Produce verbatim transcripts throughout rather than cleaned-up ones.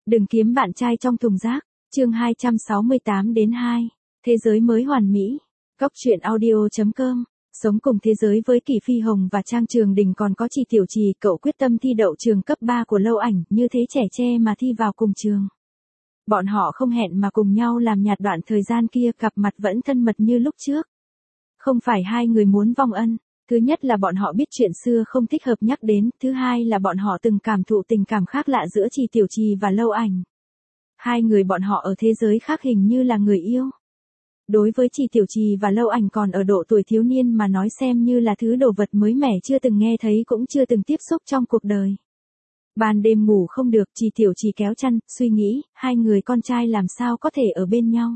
Đừng kiếm bạn trai trong thùng rác. Chương hai trăm sáu mươi tám đến hai. Thế giới mới hoàn mỹ. Góc truyện audio chấm com. Sống cùng thế giới với Kỳ Phi Hồng và Trang Trường Đình còn có Trì Tiểu Trì, cậu quyết tâm thi đậu trường cấp ba của Lâu Ảnh, như thế trẻ tre mà thi vào cùng trường. Bọn họ không hẹn mà cùng nhau làm nhạt đoạn thời gian kia, gặp mặt vẫn thân mật như lúc trước. Không phải hai người muốn vong ân, thứ nhất là bọn họ biết chuyện xưa không thích hợp nhắc đến, thứ hai là bọn họ từng cảm thụ tình cảm khác lạ giữa Trì Tiểu Trì và Lâu Ảnh. Hai người bọn họ ở thế giới khác hình như là người yêu. Đối với Trì Tiểu Trì và Lâu Ảnh còn ở độ tuổi thiếu niên mà nói xem như là thứ đồ vật mới mẻ chưa từng nghe thấy cũng chưa từng tiếp xúc trong cuộc đời. Ban đêm ngủ không được, Trì Tiểu Trì kéo chăn, suy nghĩ, hai người con trai làm sao có thể ở bên nhau.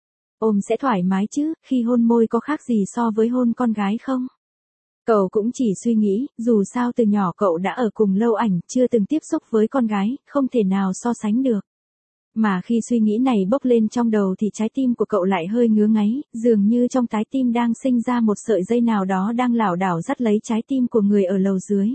Ôm sẽ thoải mái chứ, khi hôn môi có khác gì so với hôn con gái không? Cậu cũng chỉ suy nghĩ, dù sao từ nhỏ cậu đã ở cùng Lâu Ảnh, chưa từng tiếp xúc với con gái, không thể nào so sánh được. Mà khi suy nghĩ này bốc lên trong đầu thì trái tim của cậu lại hơi ngứa ngáy, dường như trong trái tim đang sinh ra một sợi dây nào đó đang lảo đảo dắt lấy trái tim của người ở lầu dưới.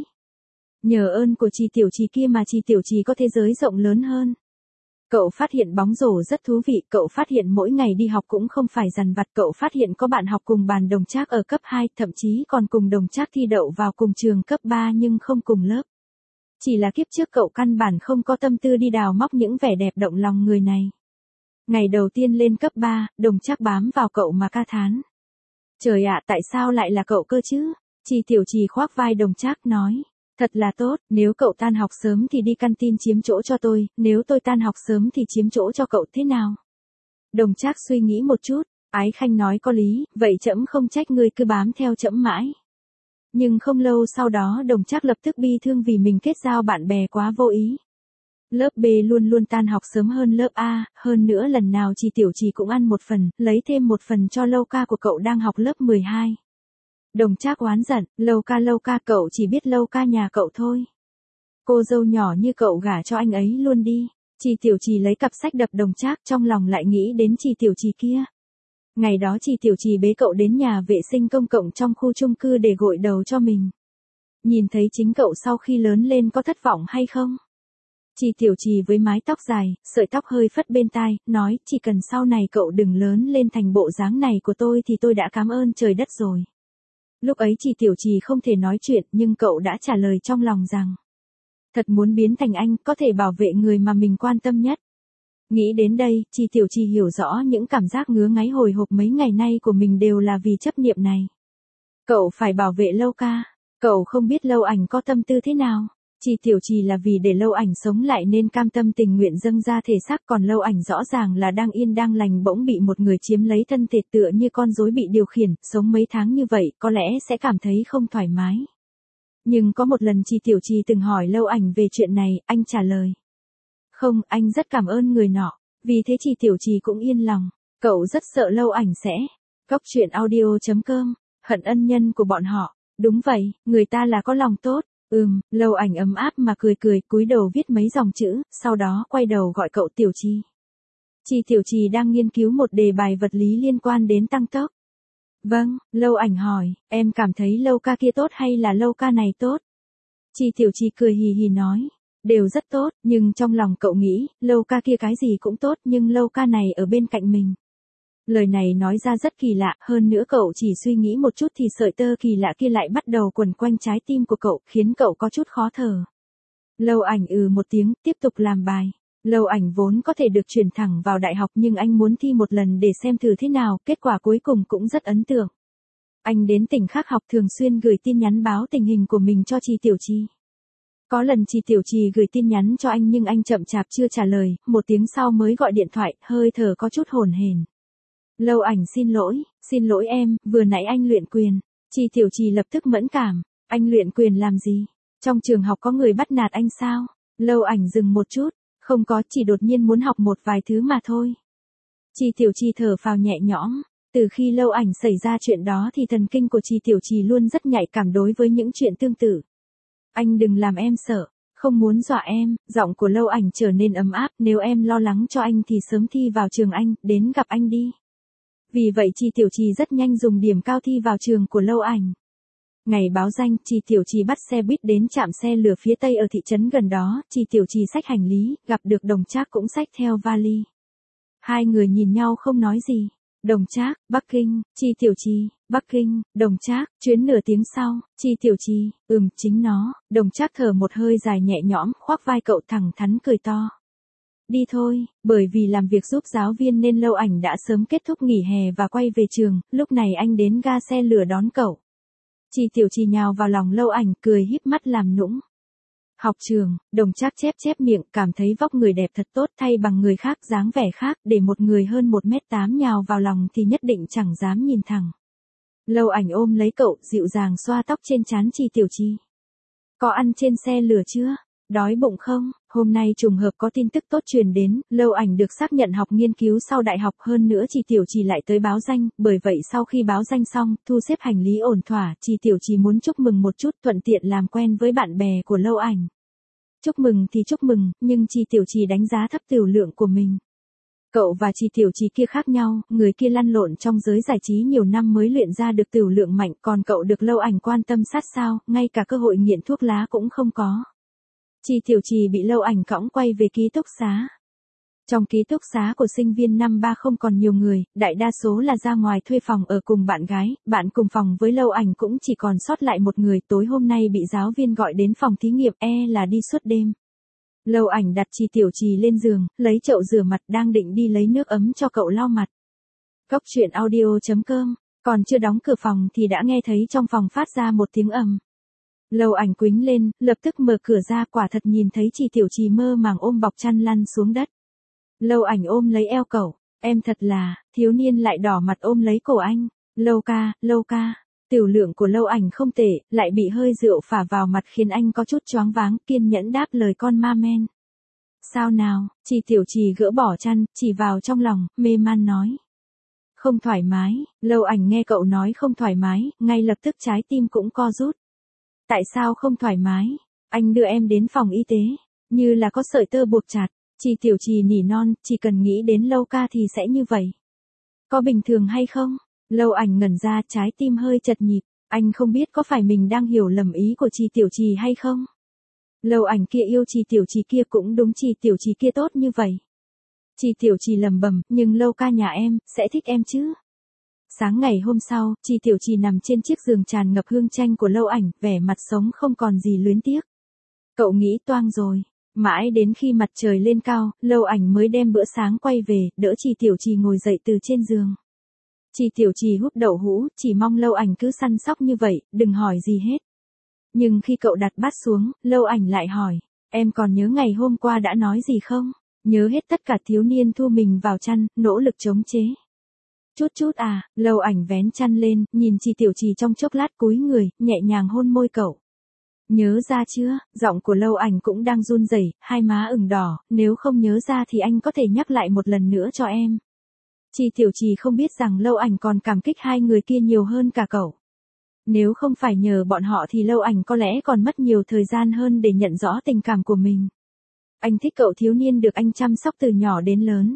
Nhờ ơn của Trì Tiểu Trì kia mà Trì Tiểu Trì có thế giới rộng lớn hơn. Cậu phát hiện bóng rổ rất thú vị, cậu phát hiện mỗi ngày đi học cũng không phải dằn vặt, cậu phát hiện có bạn học cùng bàn đồng trác ở cấp hai, thậm chí còn cùng đồng trác thi đậu vào cùng trường cấp ba nhưng không cùng lớp. Chỉ là kiếp trước cậu căn bản không có tâm tư đi đào móc những vẻ đẹp động lòng người này. Ngày đầu tiên lên cấp ba, đồng trác bám vào cậu mà ca thán. Trời ạ, tại sao lại là cậu cơ chứ? Trì Tiểu Trì khoác vai đồng trác nói. Thật là tốt, nếu cậu tan học sớm thì đi căn tin chiếm chỗ cho tôi, nếu tôi tan học sớm thì chiếm chỗ cho cậu thế nào? Đồng trác suy nghĩ một chút, Ái Khanh nói có lý, vậy trẫm không trách ngươi cứ bám theo trẫm mãi. Nhưng không lâu sau đó đồng trác lập tức bi thương vì mình kết giao bạn bè quá vô ý. Lớp B luôn luôn tan học sớm hơn lớp A, hơn nữa lần nào Trì Tiểu Trì cũng ăn một phần, lấy thêm một phần cho Lâu ca của cậu đang học lớp mười hai. Đồng trác oán giận, Lâu ca Lâu ca cậu chỉ biết Lâu ca nhà cậu thôi. Cô dâu nhỏ như cậu gả cho anh ấy luôn đi. Trì Tiểu Trì lấy cặp sách đập đồng trác, trong lòng lại nghĩ đến Trì Tiểu Trì kia. Ngày đó Trì Tiểu Trì bế cậu đến nhà vệ sinh công cộng trong khu chung cư để gội đầu cho mình. Nhìn thấy chính cậu sau khi lớn lên có thất vọng hay không? Trì Tiểu Trì với mái tóc dài, sợi tóc hơi phất bên tai, nói chỉ cần sau này cậu đừng lớn lên thành bộ dáng này của tôi thì tôi đã cảm ơn trời đất rồi. Lúc ấy Trì Tiểu Trì không thể nói chuyện nhưng cậu đã trả lời trong lòng rằng. Thật muốn biến thành anh, có thể bảo vệ người mà mình quan tâm nhất. Nghĩ đến đây, Trì Tiểu Trì hiểu rõ những cảm giác ngứa ngáy hồi hộp mấy ngày nay của mình đều là vì chấp niệm này. Cậu phải bảo vệ Lâu ca, cậu không biết Lâu Ảnh có tâm tư thế nào. Trì Tiểu Trì là vì để Lâu Ảnh sống lại nên cam tâm tình nguyện dâng ra thể xác, còn Lâu Ảnh rõ ràng là đang yên đang lành bỗng bị một người chiếm lấy thân thể tựa như con rối bị điều khiển, sống mấy tháng như vậy có lẽ sẽ cảm thấy không thoải mái. Nhưng có một lần Trì Tiểu Trì từng hỏi Lâu Ảnh về chuyện này, anh trả lời. Không, anh rất cảm ơn người nọ, vì thế Trì Tiểu Trì cũng yên lòng, cậu rất sợ Lâu Ảnh sẽ. Góc truyện audio chấm com, hận ân nhân của bọn họ, đúng vậy, người ta là có lòng tốt. Ừm, Lâu Ảnh ấm áp mà cười cười, cúi đầu viết mấy dòng chữ, sau đó quay đầu gọi cậu Tiểu Trì. Trì Tiểu Trì đang nghiên cứu một đề bài vật lý liên quan đến tăng tốc. Vâng, Lâu Ảnh hỏi, em cảm thấy Lâu ca kia tốt hay là Lâu ca này tốt? Trì Tiểu Trì cười hì hì nói, đều rất tốt, nhưng trong lòng cậu nghĩ, Lâu ca kia cái gì cũng tốt nhưng Lâu ca này ở bên cạnh mình. Lời này nói ra rất kỳ lạ, hơn nữa cậu chỉ suy nghĩ một chút thì sợi tơ kỳ lạ kia lại bắt đầu quấn quanh trái tim của cậu, khiến cậu có chút khó thở. Lâu Ảnh ừ một tiếng, tiếp tục làm bài. Lâu Ảnh vốn có thể được chuyển thẳng vào đại học nhưng anh muốn thi một lần để xem thử thế nào, kết quả cuối cùng cũng rất ấn tượng. Anh đến tỉnh khác học thường xuyên gửi tin nhắn báo tình hình của mình cho Trì Tiểu Trì. Có lần Trì Tiểu Trì gửi tin nhắn cho anh nhưng anh chậm chạp chưa trả lời, một tiếng sau mới gọi điện thoại, hơi thở có chút hổn hển. Lâu Ảnh xin lỗi, xin lỗi em, vừa nãy anh luyện quyền. Trì Tiểu Trì lập tức mẫn cảm, anh luyện quyền làm gì? Trong trường học có người bắt nạt anh sao? Lâu Ảnh dừng một chút, không có, chỉ đột nhiên muốn học một vài thứ mà thôi. Trì Tiểu Trì thở phào nhẹ nhõm, từ khi Lâu Ảnh xảy ra chuyện đó thì thần kinh của Trì Tiểu Trì luôn rất nhạy cảm đối với những chuyện tương tự. Anh đừng làm em sợ, không muốn dọa em, giọng của Lâu Ảnh trở nên ấm áp, nếu em lo lắng cho anh thì sớm thi vào trường anh, đến gặp anh đi. Vì vậy Trì Tiểu Trì rất nhanh dùng điểm cao thi vào trường của Lâu Ảnh. Ngày báo danh, Chi Tiểu Trì bắt xe buýt đến trạm xe lửa phía tây ở thị trấn gần đó, Chi Tiểu Trì xách hành lý, gặp được Đồng Trác cũng xách theo vali. Hai người nhìn nhau không nói gì. Đồng Trác, Bắc Kinh, Chi Tiểu Trì, Bắc Kinh, Đồng Trác, chuyến nửa tiếng sau, Chi Tiểu Trì, ừm, chính nó, Đồng Trác thở một hơi dài nhẹ nhõm, khoác vai cậu thẳng thắn cười to. Đi thôi, bởi vì làm việc giúp giáo viên nên Lâu Ảnh đã sớm kết thúc nghỉ hè và quay về trường, lúc này anh đến ga xe lửa đón cậu. Chi Tiểu Trì nhào vào lòng Lâu Ảnh, cười híp mắt làm nũng. Học trường, Đồng Trác chép chép miệng, cảm thấy vóc người đẹp thật tốt, thay bằng người khác, dáng vẻ khác, để một người hơn một mét tám nhào vào lòng thì nhất định chẳng dám nhìn thẳng. Lâu Ảnh ôm lấy cậu, dịu dàng xoa tóc trên trán Chi Tiểu Trì. Có ăn trên xe lửa chưa? Đói bụng không? Hôm nay trùng hợp có tin tức tốt truyền đến, Lâu Ảnh được xác nhận học nghiên cứu sau đại học, hơn nữa Chi Tiểu Trì lại tới báo danh, bởi vậy sau khi báo danh xong, thu xếp hành lý ổn thỏa, Chi Tiểu Trì muốn chúc mừng một chút, thuận tiện làm quen với bạn bè của Lâu Ảnh. Chúc mừng thì chúc mừng, nhưng Chi Tiểu Trì đánh giá thấp tiểu lượng của mình. Cậu và Chi Tiểu Trì kia khác nhau, người kia lăn lộn trong giới giải trí nhiều năm mới luyện ra được tiểu lượng mạnh, còn cậu được Lâu Ảnh quan tâm sát sao, ngay cả cơ hội nghiện thuốc lá cũng không có. Chi Tiểu Trì bị Lâu Ảnh cõng quay về ký túc xá. Trong ký túc xá của sinh viên năm ba không còn nhiều người, đại đa số là ra ngoài thuê phòng ở cùng bạn gái, bạn cùng phòng với Lâu Ảnh cũng chỉ còn sót lại một người, tối hôm nay bị giáo viên gọi đến phòng thí nghiệm, e là đi suốt đêm. Lâu Ảnh đặt Chi Tiểu Trì lên giường, lấy chậu rửa mặt, đang định đi lấy nước ấm cho cậu lau mặt. Góc truyện audio chấm com, còn chưa đóng cửa phòng thì đã nghe thấy trong phòng phát ra một tiếng ầm. Lâu Ảnh quĩnh lên, lập tức mở cửa ra, quả thật nhìn thấy Chi Tiểu Trì mơ màng ôm bọc chăn lăn xuống đất. Lâu Ảnh ôm lấy eo cậu, em thật là, thiếu niên lại đỏ mặt ôm lấy cổ anh. Lâu ca, Lâu ca, tiểu lượng của Lâu Ảnh không tệ, lại bị hơi rượu phả vào mặt khiến anh có chút choáng váng, kiên nhẫn đáp lời con ma men. Sao nào? Chi Tiểu Trì gỡ bỏ chăn, chỉ vào trong lòng, mê man nói. Không thoải mái. Lâu Ảnh nghe cậu nói không thoải mái, ngay lập tức trái tim cũng co rút. Tại sao không thoải mái? Anh đưa em đến phòng y tế, như là có sợi tơ buộc chặt. Chi Tiểu Trì nỉ non, chỉ cần nghĩ đến Lâu ca thì sẽ như vậy. Có bình thường hay không? Lâu Ảnh ngẩn ra, trái tim hơi chật nhịp, anh không biết có phải mình đang hiểu lầm ý của Chi Tiểu Trì hay không? Lâu Ảnh kia yêu Chi Tiểu Trì kia, cũng đúng, Chi Tiểu Trì kia tốt như vậy. Chi Tiểu Trì lầm bầm, nhưng Lâu ca nhà em, sẽ thích em chứ? Sáng ngày hôm sau, Chi Tiểu Trì nằm trên chiếc giường tràn ngập hương chanh của Lâu Ảnh, vẻ mặt sống không còn gì luyến tiếc. Cậu nghĩ toang rồi. Mãi đến khi mặt trời lên cao, Lâu Ảnh mới đem bữa sáng quay về, đỡ Chi Tiểu Trì ngồi dậy từ trên giường. Chi Tiểu Trì húp đậu hũ, chỉ mong Lâu Ảnh cứ săn sóc như vậy, đừng hỏi gì hết. Nhưng khi cậu đặt bát xuống, Lâu Ảnh lại hỏi, em còn nhớ ngày hôm qua đã nói gì không? Nhớ hết tất cả. Thiếu niên thu mình vào chăn, nỗ lực chống chế. Chút chút à, Lâu Ảnh vén chăn lên, nhìn Chi Tiểu Trì trong chốc lát, cúi người, nhẹ nhàng hôn môi cậu. Nhớ ra chưa? Giọng của Lâu Ảnh cũng đang run rẩy, hai má ửng đỏ, nếu không nhớ ra thì anh có thể nhắc lại một lần nữa cho em. Chi Tiểu Trì không biết rằng Lâu Ảnh còn cảm kích hai người kia nhiều hơn cả cậu. Nếu không phải nhờ bọn họ thì Lâu Ảnh có lẽ còn mất nhiều thời gian hơn để nhận rõ tình cảm của mình. Anh thích cậu thiếu niên được anh chăm sóc từ nhỏ đến lớn.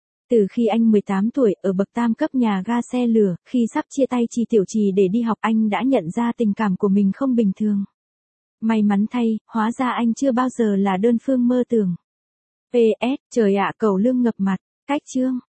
Từ khi anh mười tám tuổi, ở bậc tam cấp nhà ga xe lửa, khi sắp chia tay Chi Tiểu Trì để đi học, anh đã nhận ra tình cảm của mình không bình thường. May mắn thay, hóa ra anh chưa bao giờ là đơn phương mơ tưởng. pê ét, trời ạ, Cẩu Lương ngập mặt, cách chương.